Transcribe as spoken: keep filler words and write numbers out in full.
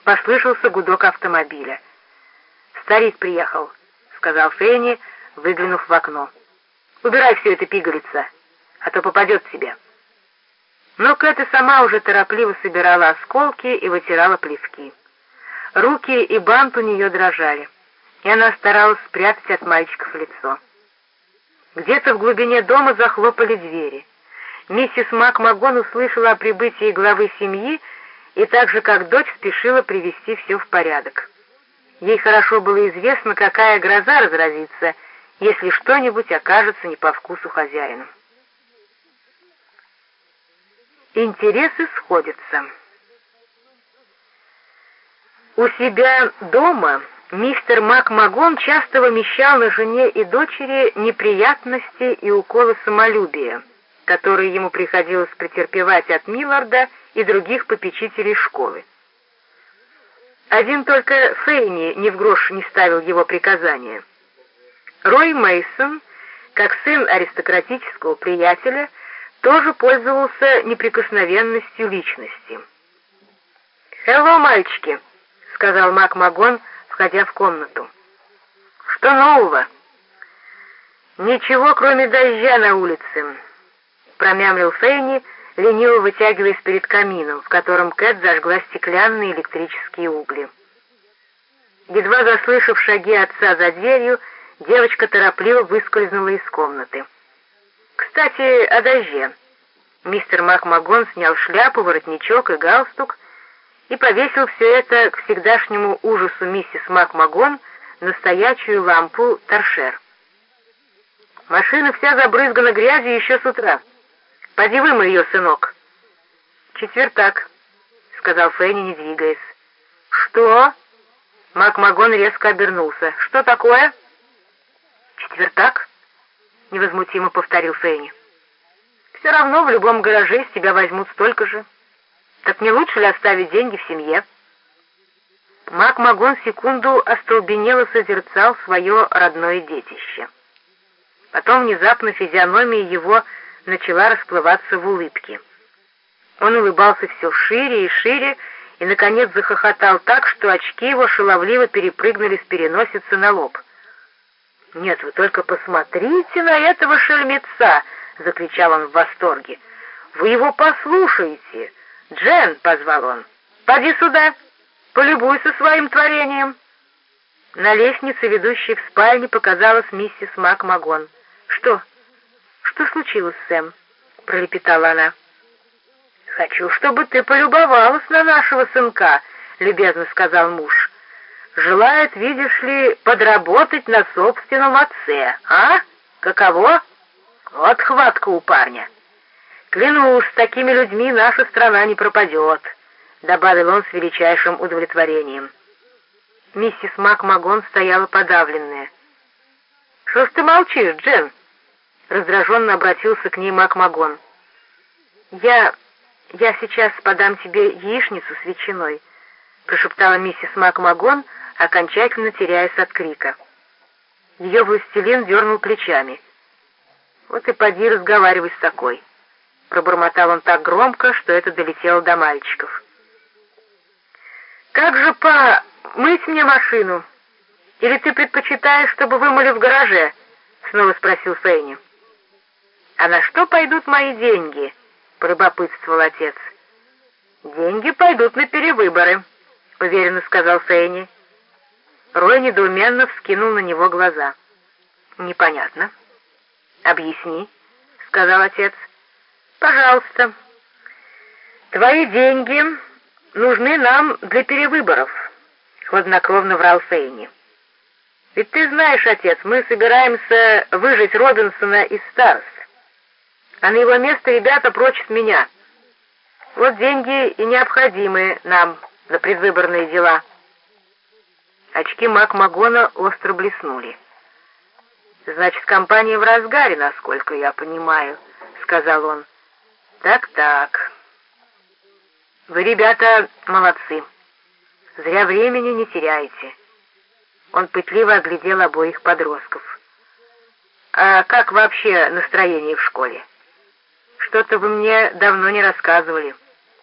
послышался гудок автомобиля. «Старик приехал», — сказал Фенни, выглянув в окно. «Убирай все это, пигалица, а то попадет тебе». Но Кэт и сама уже торопливо собирала осколки и вытирала плевки. Руки и бант у нее дрожали, и она старалась спрятать от мальчиков лицо. Где-то в глубине дома захлопали двери. Миссис МакМагон услышала о прибытии главы семьи и так же, как дочь, спешила привести все в порядок. Ей хорошо было известно, какая гроза разразится, если что-нибудь окажется не по вкусу хозяину. Интересы сходятся. У себя дома мистер МакМагон часто вымещал на жене и дочери неприятности и уколы самолюбия, которые ему приходилось претерпевать от Милларда и других попечителей школы. Один только Фенни ни в грош не ставил его приказания. Рой Мейсон, как сын аристократического приятеля, тоже пользовался неприкосновенностью личности. «Хелло, мальчики!» — сказал МакМагон, входя в комнату. «Что нового?» «Ничего, кроме дождя на улице», — промямлил Фенни, лениво вытягиваясь перед камином, в котором Кэт зажгла стеклянные электрические угли. Едва заслышав шаги отца за дверью, девочка торопливо выскользнула из комнаты. «Кстати, о дожде». Мистер МакМагон снял шляпу, воротничок и галстук и повесил все это к всегдашнему ужасу миссис МакМагон на стоячую лампу торшер. «Машина вся забрызгана грязью еще с утра. Поди вымой ее, сынок». «Четвертак», — сказал Фенни, не двигаясь. «Что?» МакМагон резко обернулся. «Что такое?» «Четвертак?» — невозмутимо повторил Фенни. «Все равно в любом гараже с тебя возьмут столько же. Так не лучше ли оставить деньги в семье?» МакМагон секунду остолбенело созерцал свое родное детище. Потом внезапно физиономия его начала расплываться в улыбке. Он улыбался все шире и шире, и, наконец, захохотал так, что очки его шаловливо перепрыгнули с переносицы на лоб. «Нет, вы только посмотрите на этого шельмеца!» — закричал он в восторге. «Вы его послушаете!» «Джен!» — позвал он. «Поди сюда! Полюбуйся своим творением!» На лестнице, ведущей в спальню, показалась миссис МакМагон. «Что? Что случилось, Сэм?» — пролепетала она. «Хочу, чтобы ты полюбовалась на нашего сынка», — любезно сказал муж. «Желает, видишь ли, подработать на собственном отце, а? Каково? Вот хватка у парня. Клянусь, с такими людьми наша страна не пропадет», — добавил он с величайшим удовлетворением. Миссис МакМагон стояла подавленная. «Что ж ты молчишь, Джен?» — раздраженно обратился к ней МакМагон. «Я... я сейчас подам тебе яичницу с ветчиной», — прошептала миссис МакМагон, окончательно теряясь от крика. Ее властелин дернул плечами. «Вот и поди разговаривай с такой», — пробормотал он так громко, что это долетело до мальчиков. «Как же, па, мыть мне машину? Или ты предпочитаешь, чтобы вымыли в гараже?» — снова спросил Фенни. «А на что пойдут мои деньги?» — полюбопытствовал отец. «Деньги пойдут на перевыборы», — уверенно сказал Фенни. Рой недоуменно вскинул на него глаза. «Непонятно». «Объясни», — сказал отец. «Пожалуйста. Твои деньги нужны нам для перевыборов», — хладнокровно врал Фенни. «Ведь ты знаешь, отец, мы собираемся выжать Робинсона из старост, а на его место ребята прочат меня. Вот деньги и необходимые нам за предвыборные дела». Очки МакМагона остро блеснули. «Значит, компания в разгаре, насколько я понимаю», — сказал он. «Так-так. Вы, ребята, молодцы. Зря времени не теряете». Он пытливо оглядел обоих подростков. «А как вообще настроение в школе? Что-то вы мне давно не рассказывали».